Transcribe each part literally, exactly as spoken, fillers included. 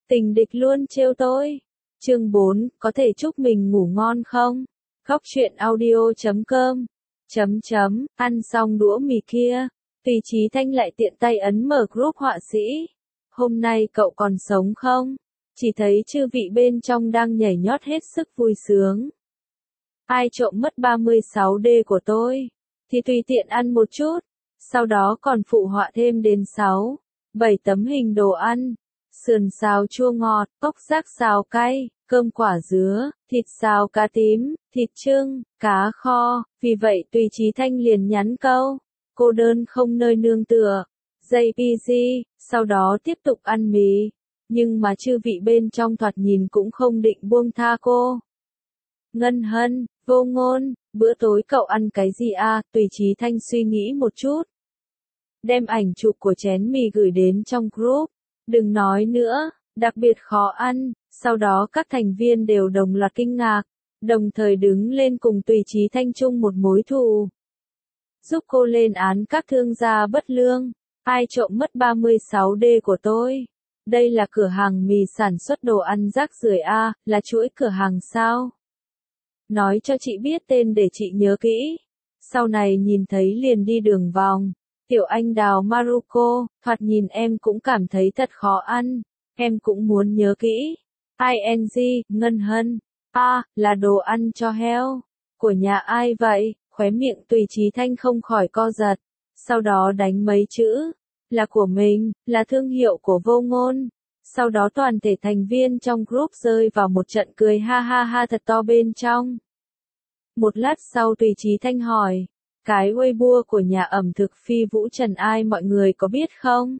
Tình địch luôn trêu tôi. Chương bốn, có thể chúc mình ngủ ngon không? Góc truyện audio chấm com. Chấm chấm, ăn xong đũa mì kia. Tùy Chí Thanh lại tiện tay ấn mở group họa sĩ. Hôm nay cậu còn sống không? Chỉ thấy chư vị bên trong đang nhảy nhót hết sức vui sướng. Ai trộm mất ba mươi sáu D của tôi? Thì tùy tiện ăn một chút. Sau đó còn phụ họa thêm đến sáu, bảy tấm hình đồ ăn. Sườn xào chua ngọt, ốc rác xào cay, cơm quả dứa, thịt xào cá tím, thịt trưng, cá kho. Vì vậy Tùy Chí Thanh liền nhắn câu, cô đơn không nơi nương tựa, jê pê giê, sau đó tiếp tục ăn mì. Nhưng mà chư vị bên trong thoạt nhìn cũng không định buông tha cô. Ngân Hân, Vô Ngôn, bữa tối cậu ăn cái gì à? Tùy Chí Thanh suy nghĩ một chút. Đem ảnh chụp của chén mì gửi đến trong group. Đừng nói nữa, đặc biệt khó ăn. Sau đó các thành viên đều đồng loạt kinh ngạc, đồng thời đứng lên cùng Tùy Chí Thanh chung một mối thù. Giúp cô lên án các thương gia bất lương. Ai trộm mất ba mươi sáu D của tôi? Đây là cửa hàng mì sản xuất đồ ăn rác rưởi a, là chuỗi cửa hàng sao? Nói cho chị biết tên để chị nhớ kỹ. Sau này nhìn thấy liền đi đường vòng. Tiểu Anh Đào Maruko, thoạt nhìn em cũng cảm thấy thật khó ăn. Em cũng muốn nhớ kỹ. i en giê, Ngân Hân. A, à, là đồ ăn cho heo. Của nhà ai vậy? Khóe miệng Tùy Chí Thanh không khỏi co giật. Sau đó đánh mấy chữ. Là của mình, là thương hiệu của Vô Ngôn. Sau đó toàn thể thành viên trong group rơi vào một trận cười ha ha ha thật to bên trong. Một lát sau Tùy Chí Thanh hỏi, cái Weibo của nhà ẩm thực Phi Vũ Trần ai mọi người có biết không?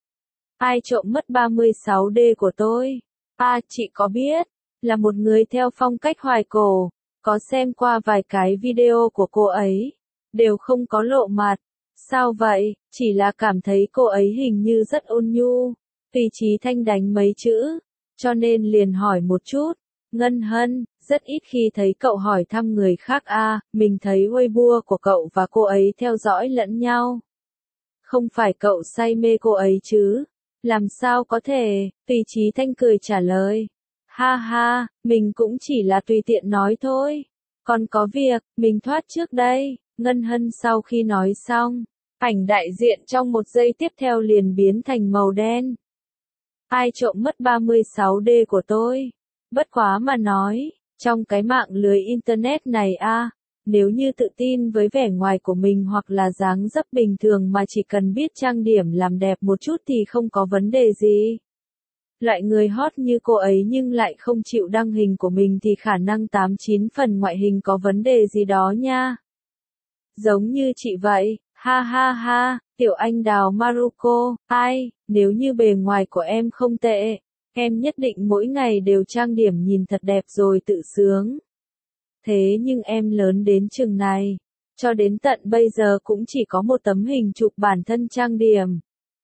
Ai trộm mất ba mươi sáu D của tôi? À, chị có biết, là một người theo phong cách hoài cổ, có xem qua vài cái video của cô ấy, đều không có lộ mặt. Sao vậy? Chỉ là cảm thấy cô ấy hình như rất ôn nhu. Tùy Chí Thanh đánh mấy chữ, cho nên liền hỏi một chút. Ngân Hân, rất ít khi thấy cậu hỏi thăm người khác a, à, mình thấy Weibo của cậu và cô ấy theo dõi lẫn nhau. Không phải cậu say mê cô ấy chứ? Làm sao có thể? Tùy Chí Thanh cười trả lời. Ha ha, mình cũng chỉ là tùy tiện nói thôi. Còn có việc, mình thoát trước đây. Ngân Hân sau khi nói xong, ảnh đại diện trong một giây tiếp theo liền biến thành màu đen. Ai trộm mất ba mươi sáu D của tôi? Bất quá mà nói, trong cái mạng lưới internet này a, à, nếu như tự tin với vẻ ngoài của mình hoặc là dáng dấp bình thường mà chỉ cần biết trang điểm làm đẹp một chút thì không có vấn đề gì. Loại người hot như cô ấy nhưng lại không chịu đăng hình của mình thì khả năng tám chín phần ngoại hình có vấn đề gì đó nha. Giống như chị vậy, ha ha ha, Tiểu Anh Đào Maruko, ai, nếu như bề ngoài của em không tệ, em nhất định mỗi ngày đều trang điểm nhìn thật đẹp rồi tự sướng. Thế nhưng em lớn đến chừng này, cho đến tận bây giờ cũng chỉ có một tấm hình chụp bản thân trang điểm.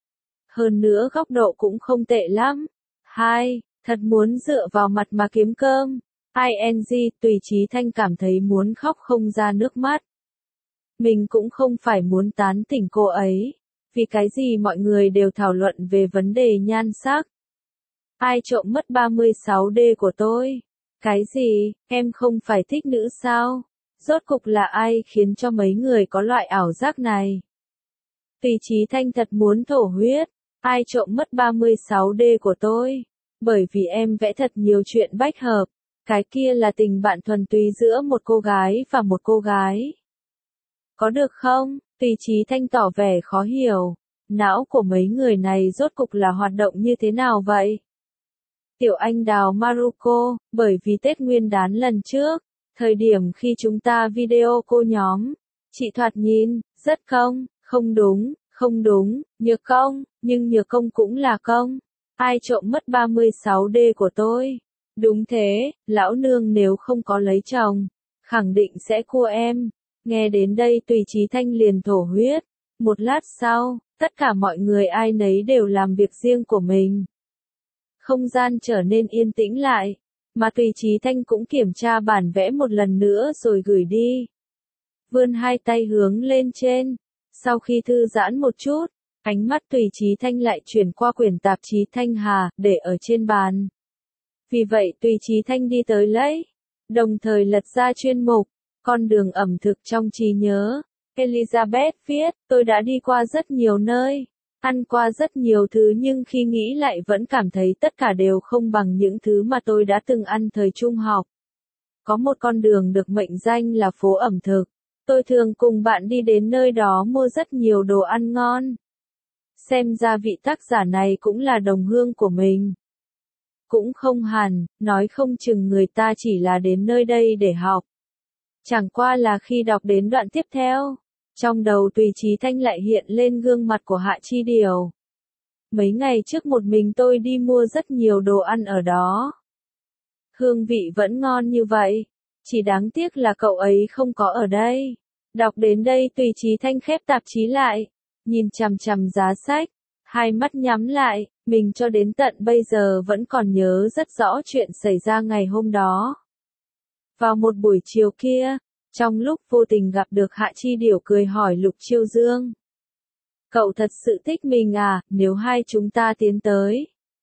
Hơn nữa góc độ cũng không tệ lắm. Hai, thật muốn dựa vào mặt mà kiếm cơm. i en giê, Tùy Chí Thanh cảm thấy muốn khóc không ra nước mắt. Mình cũng không phải muốn tán tỉnh cô ấy. Vì cái gì mọi người đều thảo luận về vấn đề nhan sắc. Ai trộm mất ba mươi sáu D của tôi? Cái gì, em không phải thích nữ sao? Rốt cục là ai khiến cho mấy người có loại ảo giác này? Tùy Chí Thanh thật muốn thổ huyết. Ai trộm mất ba mươi sáu D của tôi? Bởi vì em vẽ thật nhiều chuyện bách hợp. Cái kia là tình bạn thuần túy giữa một cô gái và một cô gái. Có được không? Tùy Chí Thanh tỏ vẻ khó hiểu. Não của mấy người này rốt cục là hoạt động như thế nào vậy? Tiểu Anh Đào Maruko, bởi vì Tết Nguyên đán lần trước, thời điểm khi chúng ta video cô nhóm, chị thoạt nhìn, rất công, không đúng, không đúng, Nhược Công, nhưng Nhược Công cũng là công. Ai trộm mất ba mươi sáu D của tôi? Đúng thế, lão nương nếu không có lấy chồng, khẳng định sẽ cua em. Nghe đến đây Tùy Chí Thanh liền thổ huyết. Một lát sau, tất cả mọi người ai nấy đều làm việc riêng của mình. Không gian trở nên yên tĩnh lại, mà Tùy Chí Thanh cũng kiểm tra bản vẽ một lần nữa rồi gửi đi. Vươn hai tay hướng lên trên, sau khi thư giãn một chút, Ánh mắt Tùy Chí Thanh lại chuyển qua quyển tạp chí Thanh Hà, để ở trên bàn. Vì vậy Tùy Chí Thanh đi tới lấy, đồng thời lật ra chuyên mục, con đường ẩm thực trong trí nhớ. Elizabeth viết, tôi đã đi qua rất nhiều nơi, ăn qua rất nhiều thứ nhưng khi nghĩ lại vẫn cảm thấy tất cả đều không bằng những thứ mà tôi đã từng ăn thời trung học. Có một con đường được mệnh danh là phố ẩm thực. Tôi thường cùng bạn đi đến nơi đó mua rất nhiều đồ ăn ngon. Xem ra vị tác giả này cũng là đồng hương của mình. Cũng không hẳn, nói không chừng người ta chỉ là đến nơi đây để học. Chẳng qua là khi đọc đến đoạn tiếp theo, trong đầu Tùy Chí Thanh lại hiện lên gương mặt của Hạ Chi Điều. Mấy ngày trước một mình tôi đi mua rất nhiều đồ ăn ở đó. Hương vị vẫn ngon như vậy, chỉ đáng tiếc là cậu ấy không có ở đây. Đọc đến đây Tùy Chí Thanh khép tạp chí lại, nhìn chằm chằm giá sách, hai mắt nhắm lại, mình cho đến tận bây giờ vẫn còn nhớ rất rõ chuyện xảy ra ngày hôm đó. Vào một buổi chiều kia, trong lúc vô tình gặp được Hạ Chi Điều cười hỏi Lục Chiêu Dương. Cậu thật sự thích mình à, nếu hai chúng ta tiến tới.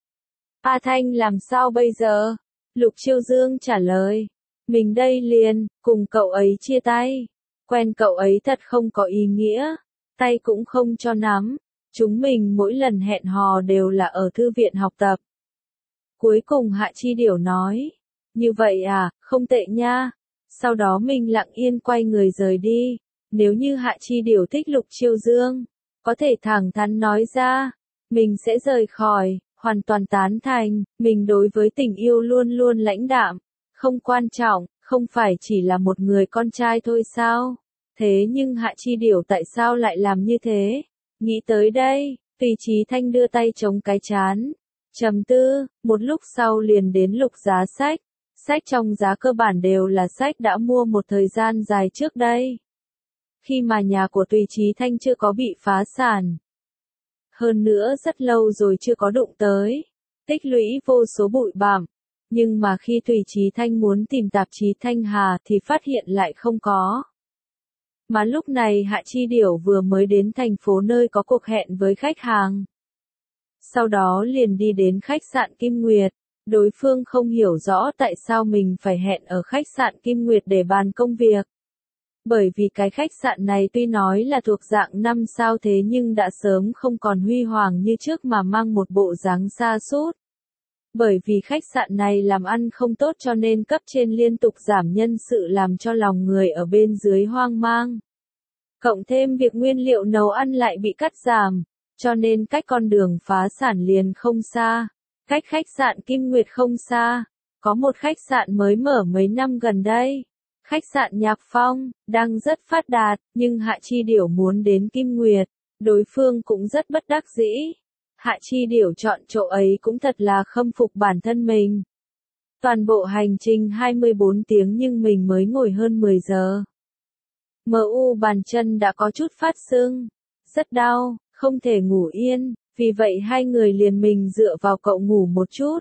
A Thanh làm sao bây giờ? Lục Chiêu Dương trả lời. Mình đây liền, cùng cậu ấy chia tay. Quen cậu ấy thật không có ý nghĩa. Tay cũng không cho nắm. Chúng mình mỗi lần hẹn hò đều là ở thư viện học tập. Cuối cùng Hạ Chi Điều nói. Như vậy à, không tệ nha. Sau đó mình lặng yên quay người rời đi. Nếu như Hạ Chi Điều thích Lục Chiêu Dương, có thể thẳng thắn nói ra, mình sẽ rời khỏi, hoàn toàn tán thành, mình đối với tình yêu luôn luôn lãnh đạm, không quan trọng, không phải chỉ là một người con trai thôi sao? Thế nhưng Hạ Chi Điều tại sao lại làm như thế? Nghĩ tới đây, Tùy Chí Thanh đưa tay chống cái trán, trầm tư, một lúc sau liền đến lục giá sách. Sách trong giá cơ bản đều là sách đã mua một thời gian dài trước đây. Khi mà nhà của Tùy Chí Thanh chưa có bị phá sản. Hơn nữa rất lâu rồi chưa có đụng tới. Tích lũy vô số bụi bặm. Nhưng mà khi Tùy Chí Thanh muốn tìm tạp chí Thanh Hà thì phát hiện lại không có. Mà lúc này Hạ Chi Điều vừa mới đến thành phố nơi có cuộc hẹn với khách hàng. Sau đó liền đi đến khách sạn Kim Nguyệt. Đối phương không hiểu rõ tại sao mình phải hẹn ở khách sạn Kim Nguyệt để bàn công việc. Bởi vì cái khách sạn này tuy nói là thuộc dạng năm sao thế nhưng đã sớm không còn huy hoàng như trước mà mang một bộ dáng sa sút. Bởi vì khách sạn này làm ăn không tốt cho nên cấp trên liên tục giảm nhân sự làm cho lòng người ở bên dưới hoang mang. Cộng thêm việc nguyên liệu nấu ăn lại bị cắt giảm, cho nên cách con đường phá sản liền không xa. Cách khách sạn Kim Nguyệt không xa, có một khách sạn mới mở mấy năm gần đây. Khách sạn Nhạc Phong, đang rất phát đạt, nhưng Hạ Chi Điều muốn đến Kim Nguyệt, đối phương cũng rất bất đắc dĩ. Hạ Chi Điều chọn chỗ ấy cũng thật là khâm phục bản thân mình. Toàn bộ hành trình hai mươi bốn tiếng nhưng mình mới ngồi hơn mười giờ. em u bàn chân đã có chút phát sưng, rất đau, không thể ngủ yên. Vì vậy hai người liền mình dựa vào cậu ngủ một chút.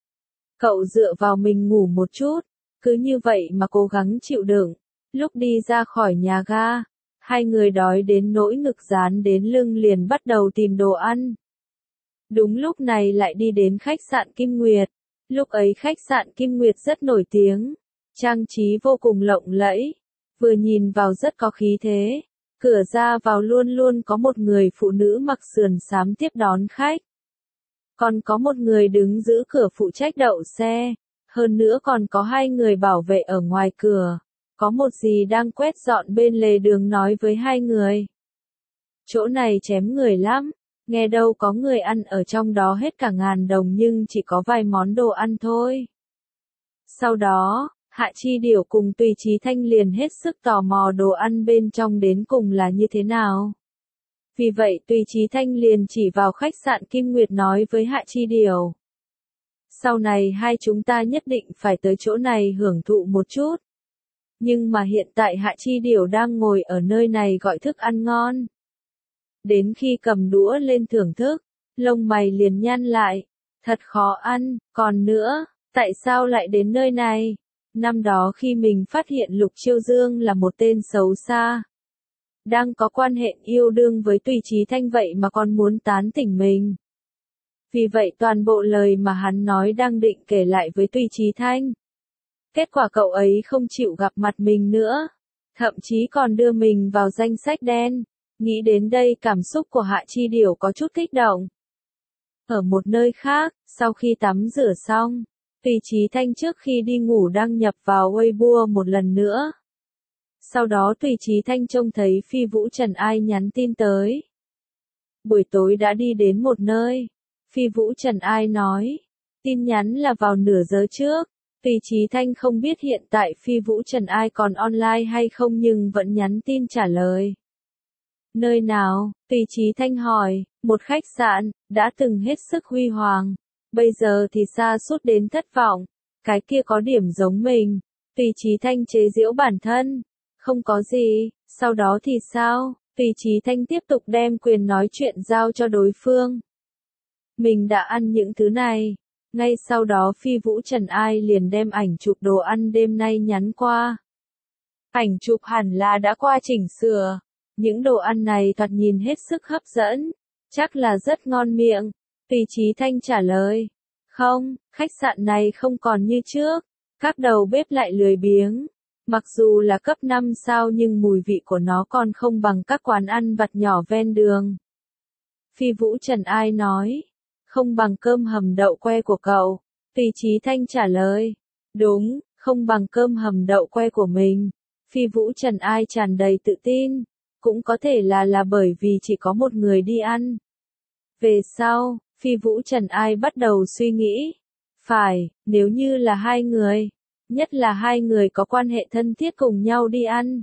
Cậu dựa vào mình ngủ một chút. Cứ như vậy mà cố gắng chịu đựng. Lúc đi ra khỏi nhà ga, hai người đói đến nỗi ngực dán đến lưng liền bắt đầu tìm đồ ăn. Đúng lúc này lại đi đến khách sạn Kim Nguyệt. Lúc ấy khách sạn Kim Nguyệt rất nổi tiếng. Trang trí vô cùng lộng lẫy. Vừa nhìn vào rất có khí thế. Cửa ra vào luôn luôn có một người phụ nữ mặc sườn xám tiếp đón khách. Còn có một người đứng giữ cửa phụ trách đậu xe. Hơn nữa còn có hai người bảo vệ ở ngoài cửa. Có một dì đang quét dọn bên lề đường nói với hai người. Chỗ này chém người lắm. Nghe đâu có người ăn ở trong đó hết cả ngàn đồng nhưng chỉ có vài món đồ ăn thôi. Sau đó, Hạ Chi Điều cùng Tùy Chí Thanh liền hết sức tò mò đồ ăn bên trong đến cùng là như thế nào. Vì vậy Tùy Chí Thanh liền chỉ vào khách sạn Kim Nguyệt nói với Hạ Chi Điều. Sau này hai chúng ta nhất định phải tới chỗ này hưởng thụ một chút. Nhưng mà hiện tại Hạ Chi Điều đang ngồi ở nơi này gọi thức ăn ngon. Đến khi cầm đũa lên thưởng thức, lông mày liền nhăn lại. Thật khó ăn, còn nữa, tại sao lại đến nơi này? Năm đó khi mình phát hiện Lục Chiêu Dương là một tên xấu xa. đang có quan hệ yêu đương với Tùy Chí Thanh vậy mà còn muốn tán tỉnh mình. Vì vậy toàn bộ lời mà hắn nói đang định kể lại với Tùy Chí Thanh. Kết quả cậu ấy không chịu gặp mặt mình nữa, thậm chí còn đưa mình vào danh sách đen. Nghĩ đến đây cảm xúc của Hạ Chi Điểu có chút kích động. Ở một nơi khác, sau khi tắm rửa xong, Tùy Chí Thanh trước khi đi ngủ đăng nhập vào Weibo một lần nữa. Sau đó Tùy Chí Thanh trông thấy Phi Vũ Trần Ai nhắn tin tới. Buổi tối đã đi đến một nơi. Phi Vũ Trần Ai nói. Tin nhắn là vào nửa giờ trước. Tùy Chí Thanh không biết hiện tại Phi Vũ Trần Ai còn online hay không nhưng vẫn nhắn tin trả lời. Nơi nào? Tùy Chí Thanh hỏi. Một khách sạn, đã từng hết sức huy hoàng. Bây giờ thì sa sút đến thất vọng. Cái kia có điểm giống mình. Tùy Chí Thanh chế giễu bản thân. Không có gì, sau đó thì sao? Tùy Chí Thanh tiếp tục đem quyền nói chuyện giao cho đối phương. Mình đã ăn những thứ này. Ngay sau đó Phi Vũ Trần Ai liền đem ảnh chụp đồ ăn đêm nay nhắn qua. Ảnh chụp hẳn là đã qua chỉnh sửa. Những đồ ăn này thoạt nhìn hết sức hấp dẫn. Chắc là rất ngon miệng. Tùy Chí Thanh trả lời. Không, khách sạn này không còn như trước. Các đầu bếp lại lười biếng. Mặc dù là cấp năm sao nhưng mùi vị của nó còn không bằng các quán ăn vặt nhỏ ven đường. Phi Vũ Trần Ai nói. Không bằng cơm hầm đậu que của cậu. Tùy Chí Thanh trả lời. Đúng, không bằng cơm hầm đậu que của mình. Phi Vũ Trần Ai tràn đầy tự tin. Cũng có thể là là bởi vì chỉ có một người đi ăn. Về sau, Phi Vũ Trần Ai bắt đầu suy nghĩ. Phải, nếu như là hai người. Nhất là hai người có quan hệ thân thiết cùng nhau đi ăn.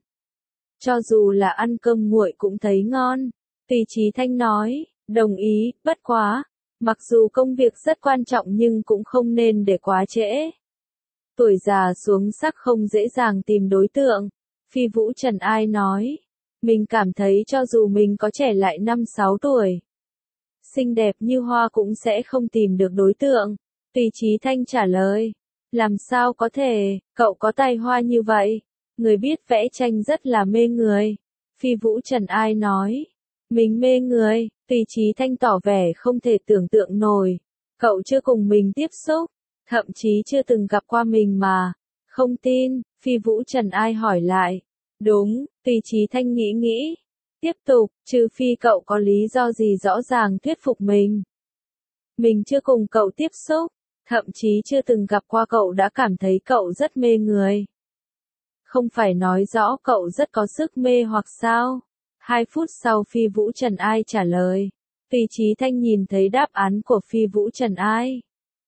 Cho dù là ăn cơm nguội cũng thấy ngon. Tùy Chí Thanh nói, đồng ý, bất quá. Mặc dù công việc rất quan trọng nhưng cũng không nên để quá trễ. Tuổi già xuống sắc không dễ dàng tìm đối tượng. Phi Vũ Trần Ai nói, mình cảm thấy cho dù mình có trẻ lại năm sáu tuổi. Xinh đẹp như hoa cũng sẽ không tìm được đối tượng. Tùy Chí Thanh trả lời. Làm sao có thể, cậu có tài hoa như vậy. Người biết vẽ tranh rất là mê người. Phi Vũ Trần Ai nói. Mình mê người, Tùy Chí Thanh tỏ vẻ không thể tưởng tượng nổi. Cậu chưa cùng mình tiếp xúc, thậm chí chưa từng gặp qua mình mà. Không tin, Phi Vũ Trần Ai hỏi lại. Đúng, Tùy Chí Thanh nghĩ nghĩ. Tiếp tục, trừ phi cậu có lý do gì rõ ràng thuyết phục mình. Mình chưa cùng cậu tiếp xúc. Thậm chí chưa từng gặp qua cậu đã cảm thấy cậu rất mê người. Không phải nói rõ cậu rất có sức mê hoặc sao? Hai phút sau Phi Vũ Trần Ai trả lời. Tùy Chí Thanh nhìn thấy đáp án của Phi Vũ Trần Ai.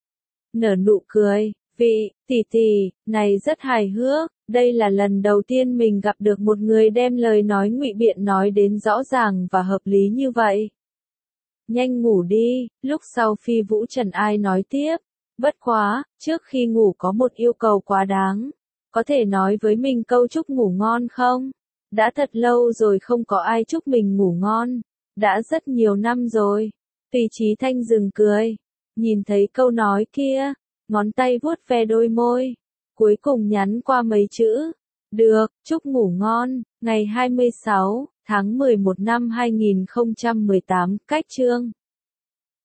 Nở nụ cười. Vị, tỷ tỷ, này rất hài hước. Đây là lần đầu tiên mình gặp được một người đem lời nói ngụy biện nói đến rõ ràng và hợp lý như vậy. Nhanh ngủ đi. Lúc sau Phi Vũ Trần Ai nói tiếp. Bất quá, trước khi ngủ có một yêu cầu quá đáng. Có thể nói với mình câu chúc ngủ ngon không? Đã thật lâu rồi không có ai chúc mình ngủ ngon. Đã rất nhiều năm rồi. Tùy Chí Thanh dừng cười. Nhìn thấy câu nói kia, ngón tay vuốt ve đôi môi. Cuối cùng nhắn qua mấy chữ. Được, chúc ngủ ngon. Ngày hai mươi sáu tháng mười một năm hai nghìn không trăm mười tám, cách chương.